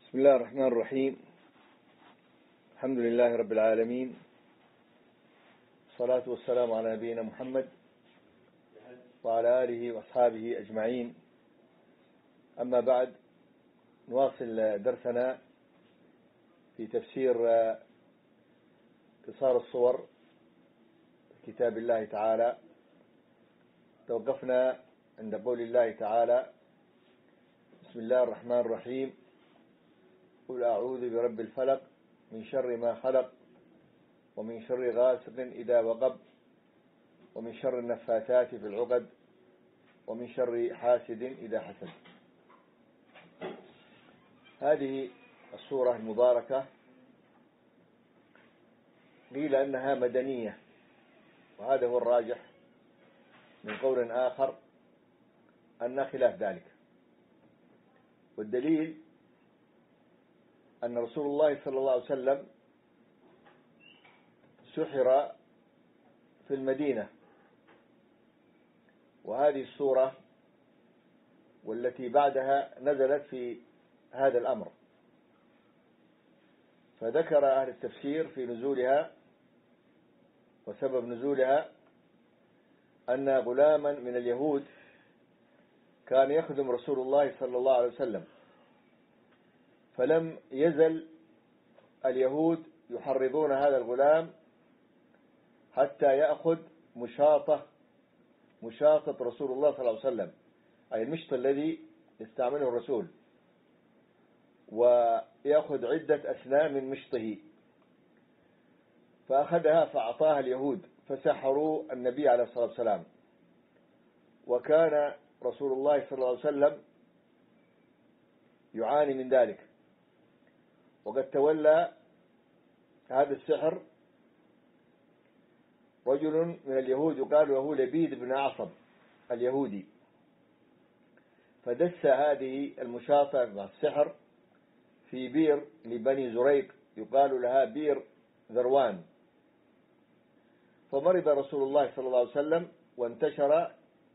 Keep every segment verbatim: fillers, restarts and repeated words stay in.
بسم الله الرحمن الرحيم. الحمد لله رب العالمين، الصلاة والسلام على نبينا محمد وعلى آله وأصحابه أجمعين. أما بعد، نواصل درسنا في تفسير قصار الصور في كتاب الله تعالى. توقفنا عند قول الله تعالى: بسم الله الرحمن الرحيم، قل أعوذ برب الفلق من شر ما خلق ومن شر غاسق إذا وقب ومن شر النفاثات في العقد ومن شر حاسد إذا حسد. هذه السورة المباركة قيل أنها مدنية، وهذا هو الراجح من قول آخر أن خلاف ذلك. والدليل أن رسول الله صلى الله عليه وسلم سحر في المدينة، وهذه السورة والتي بعدها نزلت في هذا الأمر. فذكر أهل التفسير في نزولها وسبب نزولها أن غلاما من اليهود كان يخدم رسول الله صلى الله عليه وسلم، فلم يزل اليهود يحرضون هذا الغلام حتى يأخذ مشاطة مشاطة رسول الله صلى الله عليه وسلم، أي المشط الذي يستعمله الرسول، ويأخذ عدة أسنان من مشطه. فأخذها فأعطاها اليهود فسحروا النبي عليه الصلاة والسلام. وكان رسول الله صلى الله عليه وسلم يعاني من ذلك، وقد تولى هذا السحر رجل من اليهود يقال له لبيد بن أعصم اليهودي، فدس هذه المشاطة مع السحر في بير لبني زريق يقال لها بير ذروان. فمرض رسول الله صلى الله عليه وسلم وانتشر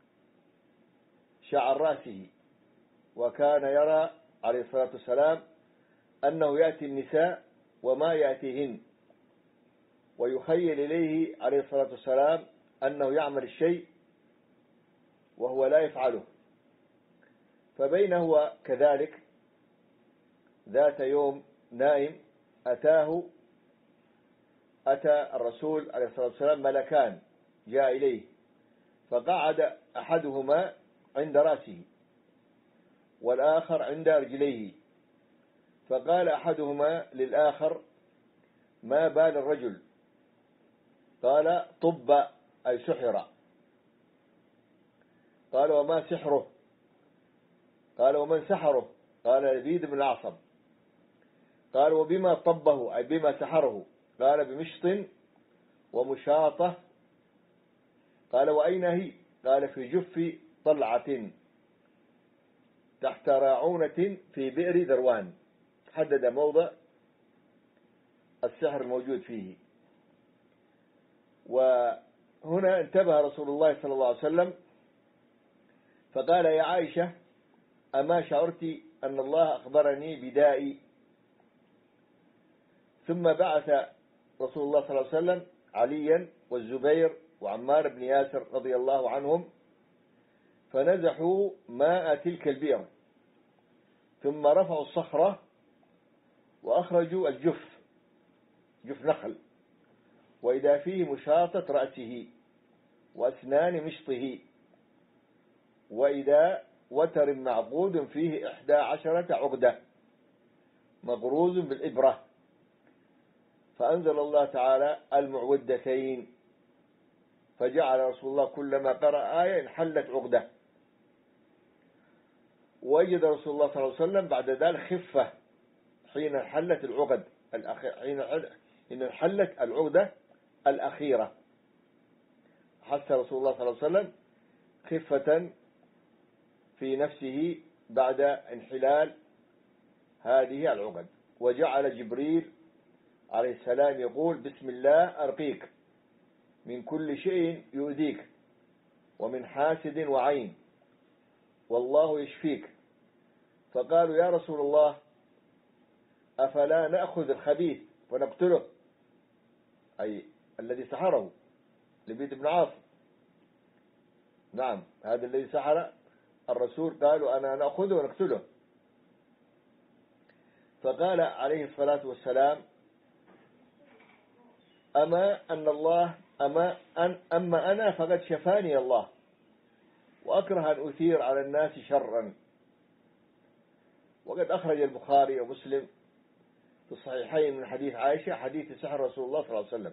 شعر رأسه، وكان يرى عليه الصلاة والسلام أنه يأتي النساء وما يأتيهن، ويخيل إليه عليه الصلاة والسلام أنه يعمل الشيء وهو لا يفعله. فبين هو كذلك ذات يوم نائم أتاه أتى الرسول عليه الصلاة والسلام ملكان جاء إليه، فقعد أحدهما عند رأسه والآخر عند رجليه، فقال أحدهما للآخر: ما بال الرجل؟ قال: طب أي سحر. قال: وما سحره؟ قال: ومن سحره؟ قال: لبيد بن الأعصم. قال: وبما طبه أي بما سحره؟ قال: بمشط ومشاطة. قال: وأين هي؟ قال: في جف طلعة تحت راعونة في بئر ذروان. حدد موضع السحر الموجود فيه. وهنا انتبه رسول الله صلى الله عليه وسلم فقال: يا عائشة، أما شعرت أن الله أخبرني بدائي؟ ثم بعث رسول الله صلى الله عليه وسلم عليا والزبير وعمار بن ياسر رضي الله عنهم، فنزحوا ماء تلك البئر، ثم رفعوا الصخرة وأخرجوا الجف جف نخل، وإذا فيه مشاطة رأسه وأسنان مشطه، وإذا وتر معقود فيه إحدى عشرة عقدة مغروز بالإبرة. فأنزل الله تعالى المعوذتين، فجعل رسول الله كلما قرأ آية انحلت عقدة. وجد رسول الله صلى الله عليه وسلم بعد ذلك خفة حين انحلت العقد حين انحلت العقدة الأخيرة، حس رسول الله صلى الله عليه وسلم خفة في نفسه بعد انحلال هذه العقد. وجعل جبريل عليه السلام يقول: بسم الله أرقيك من كل شيء يؤذيك ومن حاسد وعين، والله يشفيك. فقالوا: يا رسول الله، أفلا نأخذ الخبيث ونقتله، أي الذي سحره لبيد بن عاصم. نعم، هذا الذي سحر الرسول قالوا أنا نأخذه ونقتله. فقال عليه الصلاة والسلام أما أن الله أما أن أما أنا فقد شفاني الله، وأكره أن أثير على الناس شرا. وقد أخرج البخاري ومسلم في الصحيحين من حديث عائشة حديث سحر رسول الله صلى الله عليه وسلم،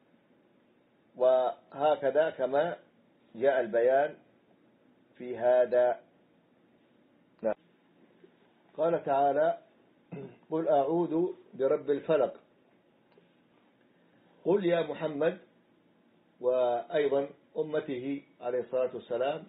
وهكذا كما جاء البيان في هذا. نعم. قال تعالى قل أعوذ برب الفلق. قل يا محمد وأيضا أمته عليه الصلاة والسلام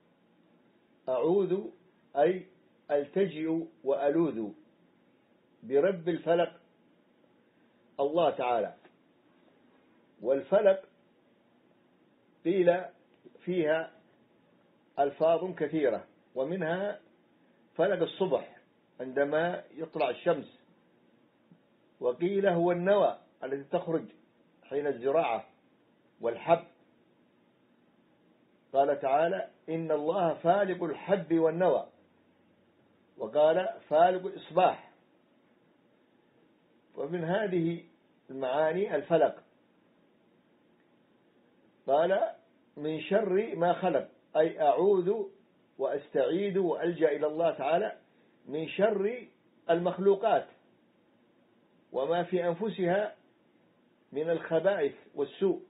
أعوذ أي ألتجئ وألوذ برب الفلق الله تعالى. والفلق قيل فيها ألفاظ كثيرة، ومنها فلق الصبح عندما يطلع الشمس، وقيل هو النوى التي تخرج حين الزراعة والحب. قال تعالى إن الله فالق الحب والنوى، وقال فالق الإصباح. ومن هذه المعاني الفلق. قال من شر ما خلق، أي أعوذ وأستعيذ وألجأ إلى الله تعالى من شر المخلوقات وما في أنفسها من الخبائث والسوء.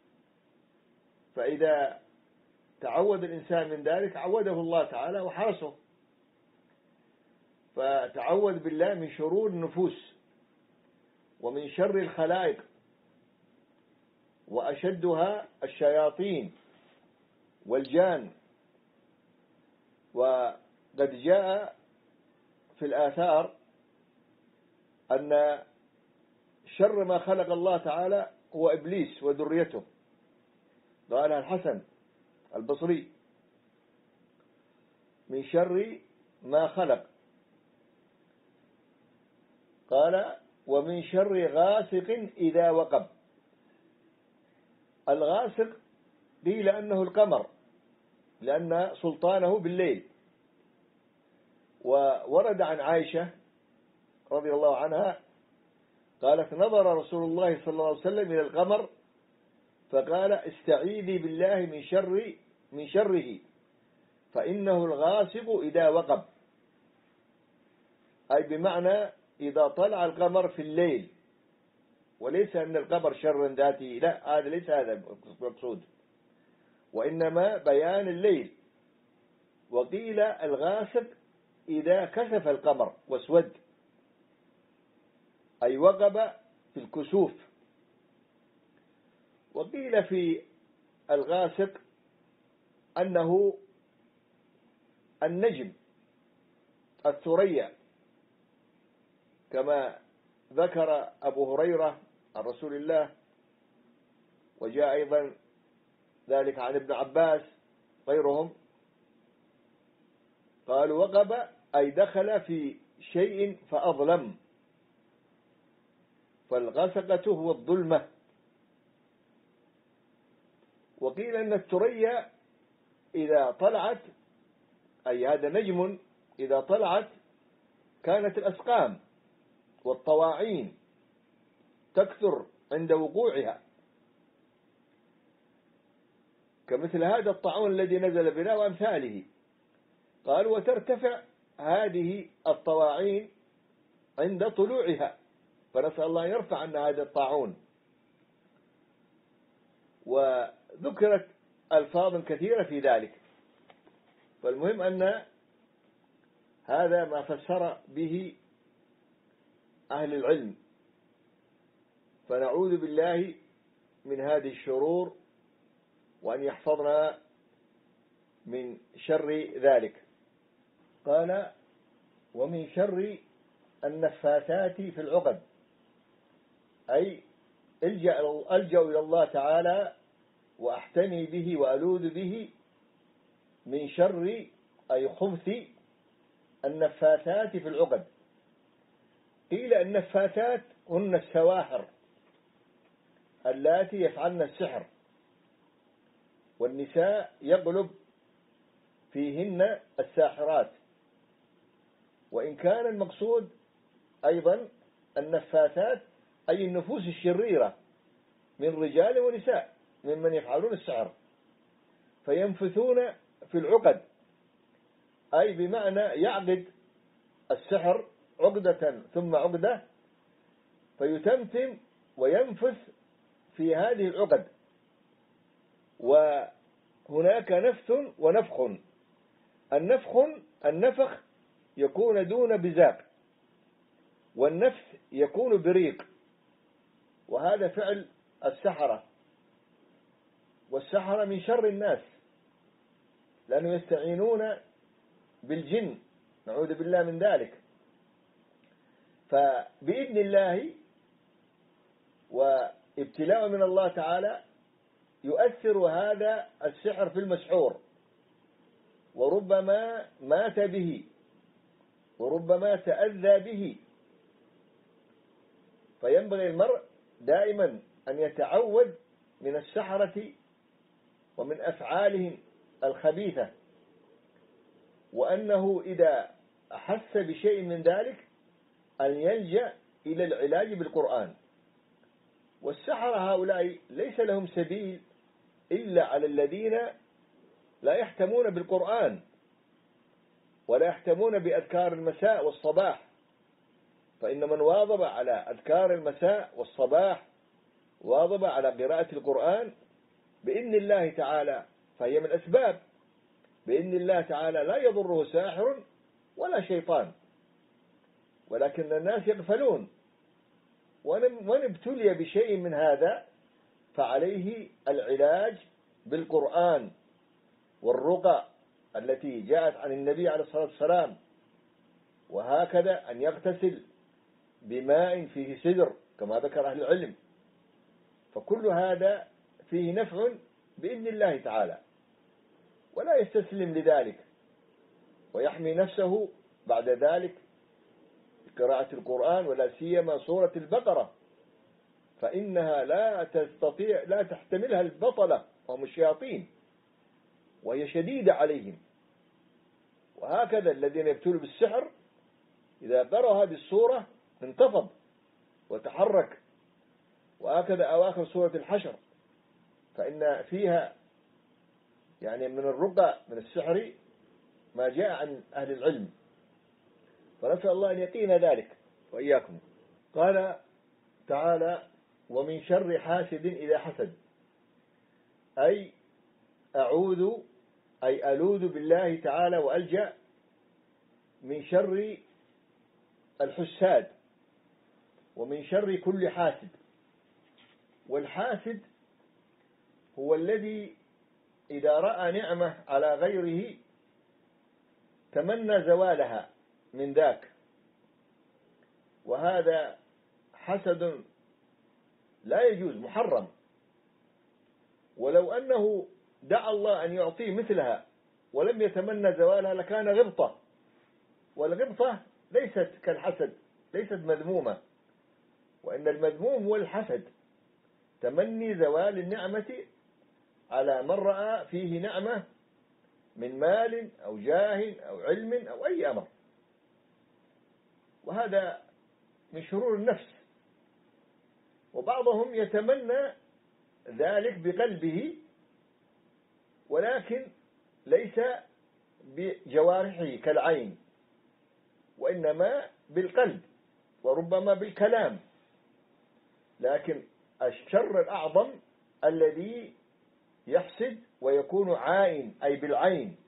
فإذا تعود الإنسان من ذلك عوده الله تعالى وحرسه. فتعوذ بالله من شرور النفوس ومن شر الخلائق، وأشدها الشياطين والجان. وقد جاء في الآثار أن شر ما خلق الله تعالى هو إبليس وذريته، قالها الحسن البصري من شر ما خلق. قال ومن شر غاسق إذا وقب. الغاسق قيل أنه القمر لأن سلطانه بالليل. وورد عن عائشة رضي الله عنها قالت نظر رسول الله صلى الله عليه وسلم إلى القمر فقال استعيذي بالله من شر من شره فإنه الغاسق إذا وقب، أي بمعنى إذا طلع القمر في الليل، وليس أن القمر شر ذاتي، لا، هذا ليس هذا المقصود، وإنما بيان الليل. وقيل الغاسق إذا كسف القمر واسود، أي وقب في الكسوف. وقيل في الغاسق أنه النجم الثريا، كما ذكر أبو هريرة عن رسول الله، وجاء أيضا ذلك عن ابن عباس غيرهم. قالوا وقب أي دخل في شيء فأظلم، فالغسقة هو الظلمة. وقيل أن الثريا إذا طلعت، أي هذا نجم إذا طلعت كانت الأسقام والطواعين تكثر عند وقوعها، كمثل هذا الطاعون الذي نزل بنا وأمثاله. قالوا وترتفع هذه الطواعين عند طلوعها، فنسأل الله أن يرفع عنا هذا الطاعون. وذكرت ألفاظ كثيرة في ذلك. فالمهم أن هذا ما فسر به أهل العلم. فنعوذ بالله من هذه الشرور وأن يحفظنا من شر ذلك. قال ومن شر النفاثات في العقد، أي ألجأ ألجأ إلى الله تعالى وأحتمي به وألوذ به من شر أي خبث النفاثات في العقد. قيل النفاثات هن السواحر اللاتي يفعلن السحر، والنساء يغلب فيهن الساحرات. وإن كان المقصود أيضا النفاثات أي النفوس الشريرة من رجال ونساء ممن يفعلون السحر، فينفثون في العقد، أي بمعنى يعقد السحر عقدة ثم عقدة، فيتمتم وينفث في هذه العقد. وهناك نفث ونفخ. النفخ النفخ يكون دون بزاق، والنفث يكون بريق، وهذا فعل السحرة. والسحرة من شر الناس لأنه يستعينون بالجن، نعوذ بالله من ذلك. فبإذن الله وابتلاء من الله تعالى يؤثر هذا السحر في المسحور، وربما مات به، وربما تأذى به. فينبغي المرء دائما أن يتعوذ من السحرة ومن أفعالهم الخبيثة، وأنه إذا أحس بشيء من ذلك أن يلجأ إلى العلاج بالقرآن. والسحرة هؤلاء ليس لهم سبيل إلا على الذين لا يهتمون بالقرآن ولا يهتمون بأذكار المساء والصباح. فإن من واظب على أذكار المساء والصباح، واظب على قراءة القرآن بإذن الله تعالى، فهي من أسباب بإذن الله تعالى لا يضره ساحر ولا شيطان. ولكن الناس يغفلون، ومن ابتلي بشيء من هذا فعليه العلاج بالقرآن والرقى التي جاءت عن النبي عليه الصلاة والسلام، وهكذا أن يغتسل بماء فيه سدر كما ذكر أهل العلم. فكل هذا فيه نفع بإذن الله تعالى، ولا يستسلم لذلك، ويحمي نفسه بعد ذلك بقراءة القرآن، ولا سيما سورة البقرة، فإنها لا تستطيع لا تحتملها البطلة وهم الشياطين، وهي شديدة عليهم. وهكذا الذين يبتلوا بالسحر إذا قرأوا هذه السورة انتفض وتحرك. وهكذا أواخر سورة الحشر، فإن فيها يعني من الرقى من السحر ما جاء عن أهل العلم، فنسأل الله أن يقينا ذلك وإياكم. قال تعالى: ومن شر حاسد إذا حسد، أي أعوذ أي ألوذ بالله تعالى وألجأ من شر الحساد ومن شر كل حاسد. والحاسد هو الذي إذا رأى نعمة على غيره تمنى زوالها من ذاك، وهذا حسد لا يجوز، محرم. ولو أنه دعا الله أن يعطيه مثلها ولم يتمنى زوالها لكان غبطة، والغبطة ليست كالحسد، ليست مذمومة، وإن المذموم هو الحسد، تمني زوال النعمة على من رأى فيه نعمة من مال أو جاه أو علم أو أي أمر، وهذا من شرور النفس. وبعضهم يتمنى ذلك بقلبه ولكن ليس بجوارحه كالعين، وإنما بالقلب وربما بالكلام. لكن الشر الأعظم الذي يحسد ويكون عائن أي بالعين،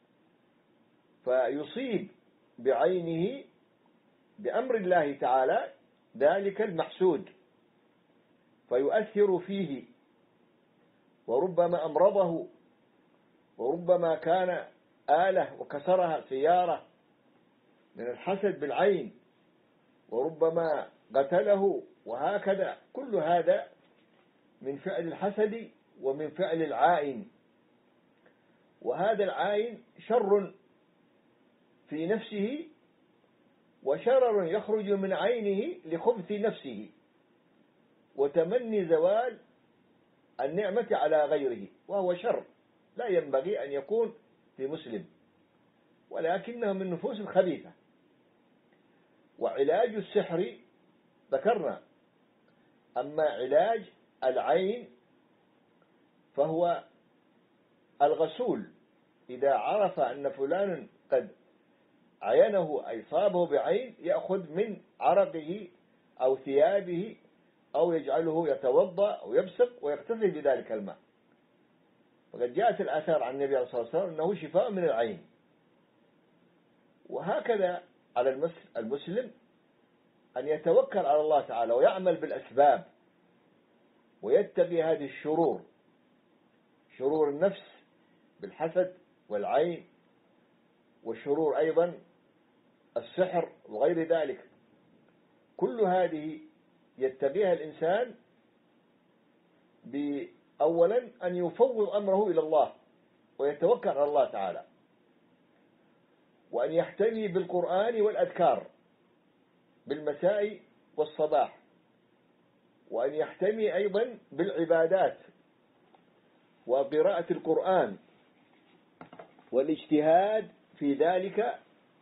فيصيب بعينه بأمر الله تعالى ذلك المحسود فيؤثر فيه، وربما أمرضه، وربما كان آلة وكسرها سيارة من الحسد بالعين، وربما قتله، وهكذا. كل هذا من فعل الحسد ومن فعل العائن. وهذا العائن شر في نفسه وشرر يخرج من عينه لخبث نفسه وتمني زوال النعمة على غيره، وهو شر لا ينبغي أن يكون في مسلم، ولكنه من النفوس الخبيثة. وعلاج السحر ذكرنا، أما علاج العين فهو الغسول إذا عرف أن فلان قد عينه أي صابه بعين يأخذ من عرقه أو ثيابه أو يجعله يتوضأ أو يبصق ويغتسل بذلك الماء. وقد جاءت الآثار عن النبي عليه الصلاة والسلام أنه شفاء من العين. وهكذا على المسلم أن يتوكل على الله تعالى ويعمل بالأسباب ويتقي هذه الشرور، شرور النفس بالحسد والعين، وشرور أيضا السحر وغير ذلك. كل هذه يتقيها الإنسان بأولا أن يفوض أمره إلى الله ويتوكل على الله تعالى، وأن يحتمي بالقرآن والأذكار بالمساء والصباح، وأن يحتمي أيضا بالعبادات وقراءة القرآن والاجتهاد في ذلك،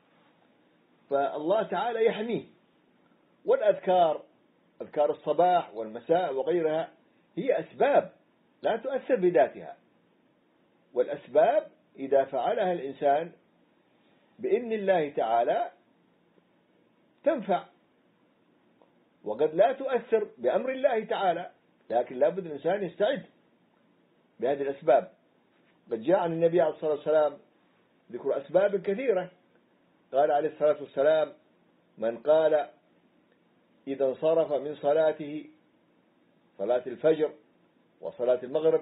فالله تعالى يحميه. والأذكار، أذكار الصباح والمساء وغيرها، هي أسباب لا تؤثر بذاتها، والأسباب إذا فعلها الإنسان بإذن الله تعالى تنفع، وقد لا تؤثر بأمر الله تعالى، لكن لابد الإنسان يستعد بهذه الأسباب. قد جاء عن النبي عليه الصلاة والسلام ذكر أسباب كثيرة. قال عليه الصلاة والسلام: من قال إذا انصرف من صلاته، صلاة الفجر وصلاة المغرب: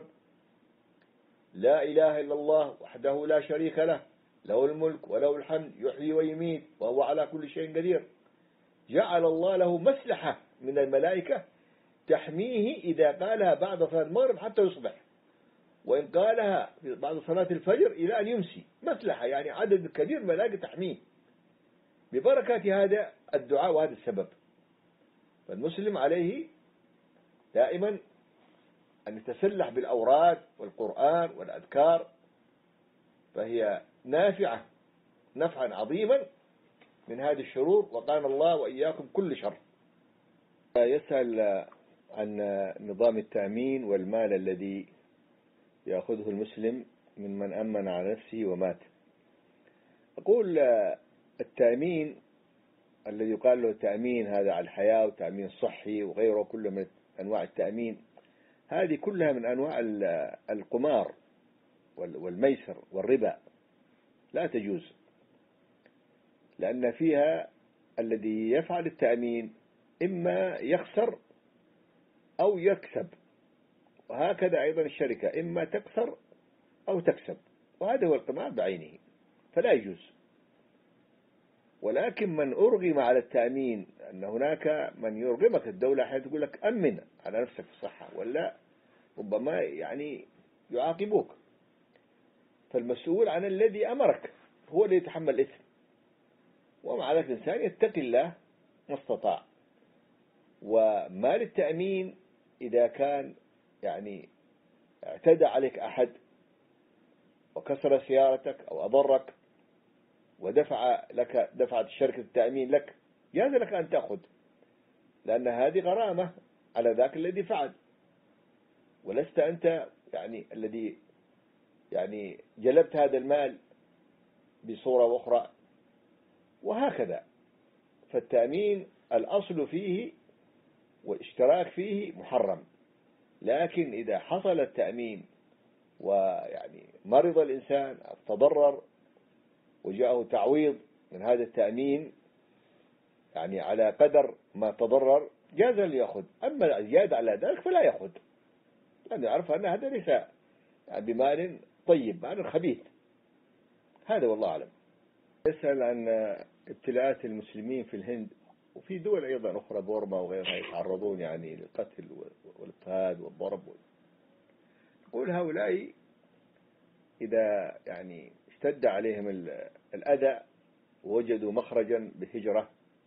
لا إله إلا الله وحده لا شريك له، له الملك وله الحمد يحيي ويميت وهو على كل شيء قدير، جعل الله له مسلحة من الملائكة تحميه إذا قالها بعد صلاة المغرب حتى يصبح، وإن قالها بعد صلاة الفجر إلى أن يمسي. مسلحة يعني عدد كبير من الملائكة تحميه ببركة هذا الدعاء وهذا السبب. فالمسلم عليه دائما أن يتسلح بالأوراد والقرآن والأذكار، فهي نافعة نفعا عظيما من هذه الشرور، وقال الله وإياكم كل شر. يسأل عن نظام التأمين والمال الذي يأخذه المسلم من من أمن على نفسه ومات. أقول التأمين الذي يقال له التأمين هذا على الحياة وتأمين صحي وغيره، كله من أنواع التأمين، هذه كلها من أنواع القمار والميسر والربا، لا تجوز، لأن فيها الذي يفعل التأمين إما يخسر أو يكسب، وهكذا أيضا الشركة إما تخسر أو تكسب، وهذا هو القمار بعينه، فلا يجوز. ولكن من أرغم على التأمين، أن هناك من يرغمك الدولة حيث تقول لك أمن على نفسك في الصحة، ولا ربما يعني يعاقبوك، فالمسؤول عن الذي أمرك هو اللي يتحمل الإثم. ومع ذلك الإنسان يتقي الله ما استطاع. ومال التأمين إذا كان يعني اعتدى عليك أحد وكسر سيارتك أو أضرك ودفع لك، دفعت شركة التأمين لك، جاز لك أن تأخذ، لأن هذه غرامة على ذاك الذي فعل، ولست أنت يعني الذي يعني جلبت هذا المال بصورة أخرى، وهكذا. فالتأمين الأصل فيه والاشتراك فيه محرم، لكن إذا حصل التأمين ويعني مرض الإنسان أو تضرر وجاءه تعويض من هذا التأمين يعني على قدر ما تضرر، جاز ليأخذ. أما الزيادة على ذلك فلا يأخذ، لأنه يعرف أن هذا ليس يعني بمال طيب، مال خبيث. هذا والله أعلم. يسأل عن ابتلاءات المسلمين في الهند وفي دول أيضا أخرى، بورما وغيرها، يتعرضون يعني للقتل والاضطهاد والضرب. يقول هؤلاء إذا يعني اشتد عليهم الأذى ووجدوا مخرجا بالهجرة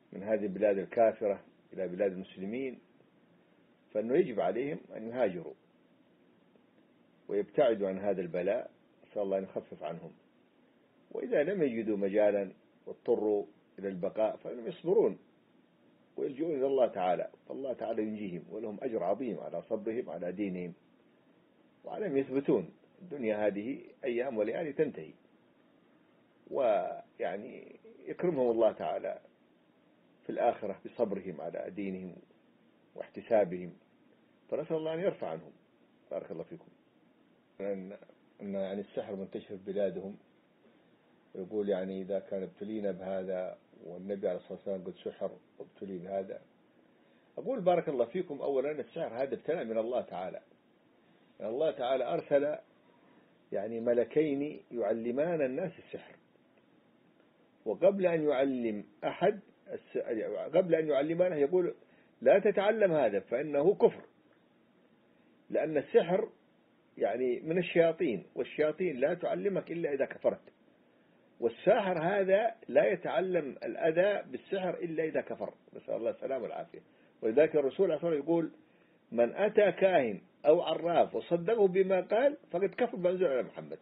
من هذه البلاد الكافرة إلى بلاد المسلمين، فإنه يجب عليهم أن يهاجروا ويبتعدوا عن هذا البلاء، نسأل الله أن يخفف عنهم. وإذا لم يجدوا مجالا واضطروا إلى البقاء فإنهم يصبرون ويلجؤون إلى الله تعالى، فالله تعالى ينجيهم ولهم أجر عظيم على صبرهم على دينهم وعلى أن يثبتون. الدنيا هذه أيام وليالي تنتهي، ويعني يكرمهم الله تعالى في الآخرة بصبرهم على دينهم واحتسابهم، فنسأل الله أن يرفع عنهم. بارك الله فيكم. أن أن يعني السحر منتشر في بلادهم، ويقول يعني إذا كان ابتلينا بهذا والنبي عليه الصلاة والسلام قد سحر وابتلي بهذا. أقول بارك الله فيكم، أولا السحر هذا ابتلاء من الله تعالى. يعني الله تعالى أرسل يعني ملكين يعلمان الناس السحر، وقبل أن يعلم أحد قبل أن يعلمانه يقول لا تتعلم هذا فإنه كفر، لأن السحر يعني من الشياطين، والشياطين لا تعلمك إلا إذا كفرت، والساحر هذا لا يتعلم الأذى بالسحر إلا إذا كفر، نسأل الله السلامة والعافية. ولذلك الرسول عليه الصلاة والسلام يقول من أتى كاهن أو عراف وصدقه بما قال فقد كفر بما أنزل على محمد.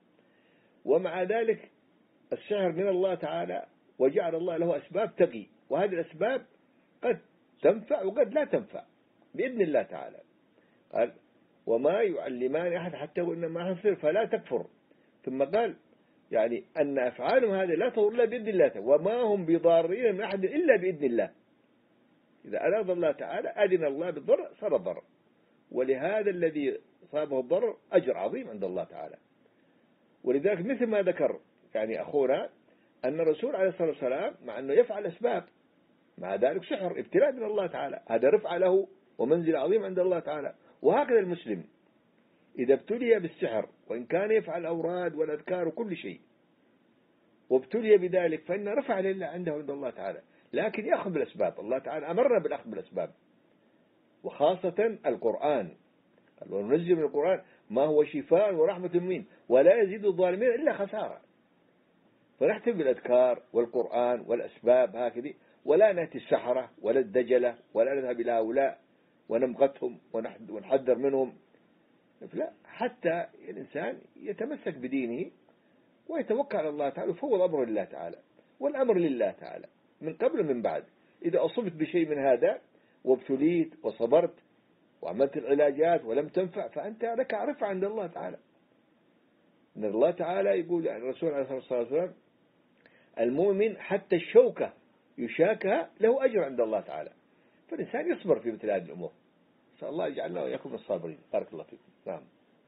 ومع ذلك السحر من الله تعالى، وجعل الله له أسباب تقي، وهذه الأسباب قد تنفع وقد لا تنفع بإذن الله تعالى. قال وما يعلمان أحد حتى وإنما حفر فلا تكفر، ثم قال يعني أن أفعالهم هذه لا تضر إلا بإذن الله، وما هم بضارين من أحد إلا بإذن الله. إذا أراد الله تعالى أذن الله بالضر صار ضر، ولهذا الذي صابه الضر أجر عظيم عند الله تعالى. ولذلك مثل ما ذكر يعني أخونا أن الرسول عليه الصلاة والسلام مع أنه يفعل أسباب، مع ذلك سحر ابتلاء من الله تعالى، هذا رفع له ومنزل عظيم عند الله تعالى. وهكذا المسلم إذا ابتلي بالسحر وإن كان يفعل أوراد والأذكار وكل شيء وابتلي بذلك فإن رفع لله عنده عند الله تعالى، لكن يأخذ بالأسباب. الله تعالى أمرنا بالأخذ بالأسباب، وخاصة القرآن، قال وننزل من القرآن ما هو شفاء ورحمة للمؤمنين ولا يزيد الظالمين إلا خسارة. فنحتم بالأذكار والقرآن والأسباب هكذا، ولا نأتي السحرة ولا الدجلة ولا نذهب إلى هؤلاء ونمقتهم ونحذر منهم، لا، حتى الإنسان يتمسك بدينه ويتوكل على الله تعالى ويفوض أمره لله تعالى، والأمر لله تعالى من قبل ومن بعد. إذا أصبت بشيء من هذا وابتليت وصبرت وعملت العلاجات ولم تنفع فأنت لك رفع عند الله تعالى. إن الله تعالى يقول عن الرسول عليه الصلاة والسلام المؤمن حتى الشوكة يشاكها له أجر عند الله تعالى. فالإنسان يصبر في مثل هذه الأمور. نسأل الله يجعلنا وإياكم من الصابرين. بارك الله فيكم. نعم.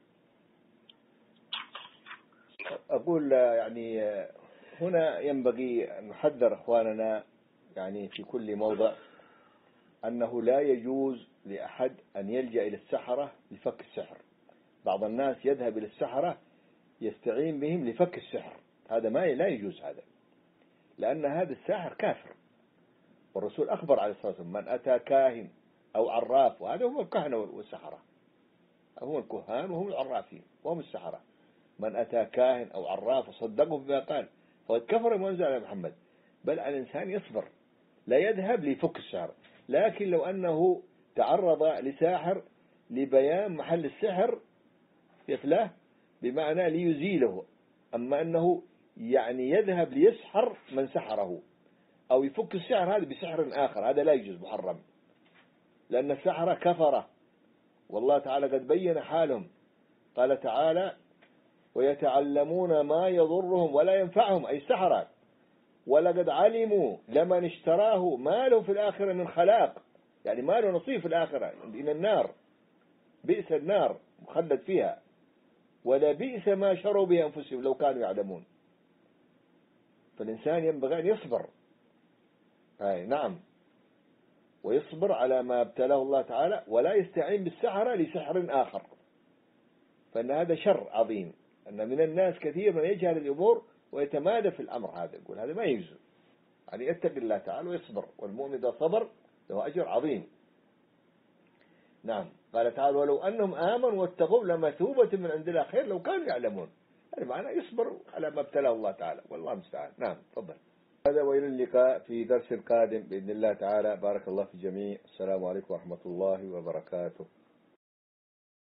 أقول يعني هنا ينبغي أن نحذر إخواننا يعني في كل موضع أنه لا يجوز لأحد أن يلجأ إلى السحرة لفك السحر. بعض الناس يذهب إلى السحرة يستعين بهم لفك السحر، هذا ما لا يجوز هذا، لأن هذا الساحر كافر، والرسول أخبر عليه الصلاة والسلام من أتى كاهن أو عراف، وهذا هم الكهنة والسحرة، هم الكهان وهم العرافين وهم السحرة. من أتى كاهن أو عراف وصدقه بما قال فقد كفر بما أنزل على محمد. بل الإنسان يصبر لا يذهب ليفك السحر، لكن لو أنه تعرض لساحر لبيان محل السحر يفلاه بمعنى ليزيله، أما أنه يعني يذهب ليسحر من سحره أو يفك السحر هذا بسحر آخر، هذا لا يجوز، محرم، لأن السحرة كفرة، والله تعالى قد بين حالهم. قال تعالى ويتعلمون ما يضرهم ولا ينفعهم، أي السحرة، ولقد علموا لمن اشتراه ما له في الآخرة من خلاق، يعني ما له نصيب في الآخرة، إن النار بئس النار مخلد فيها، ولا بئس ما شروا به أنفسهم لو كانوا يعلمون. فالإنسان ينبغي أن يصبر، أي نعم، ويصبر على ما ابتلاه الله تعالى، ولا يستعين بالسحرة لسحر آخر، فإن هذا شر عظيم. أن من الناس كثير من يجهل الأمور ويتمادى في الأمر هذا، يقول هذا ما يجوز، يعني يتقي الله تعالى ويصبر، والمؤمن إذا صبر له أجر عظيم. نعم. قال تعالى ولو أنهم آمنوا واتقوا لمثوبة من عند الله خير لو كانوا يعلمون. يعني معنى يصبر على ما ابتلاه الله تعالى، والله المستعان. نعم تفضل. هذا وإلى اللقاء في درس قادم بإذن الله تعالى. بارك الله في الجميع. السلام عليكم ورحمة الله وبركاته.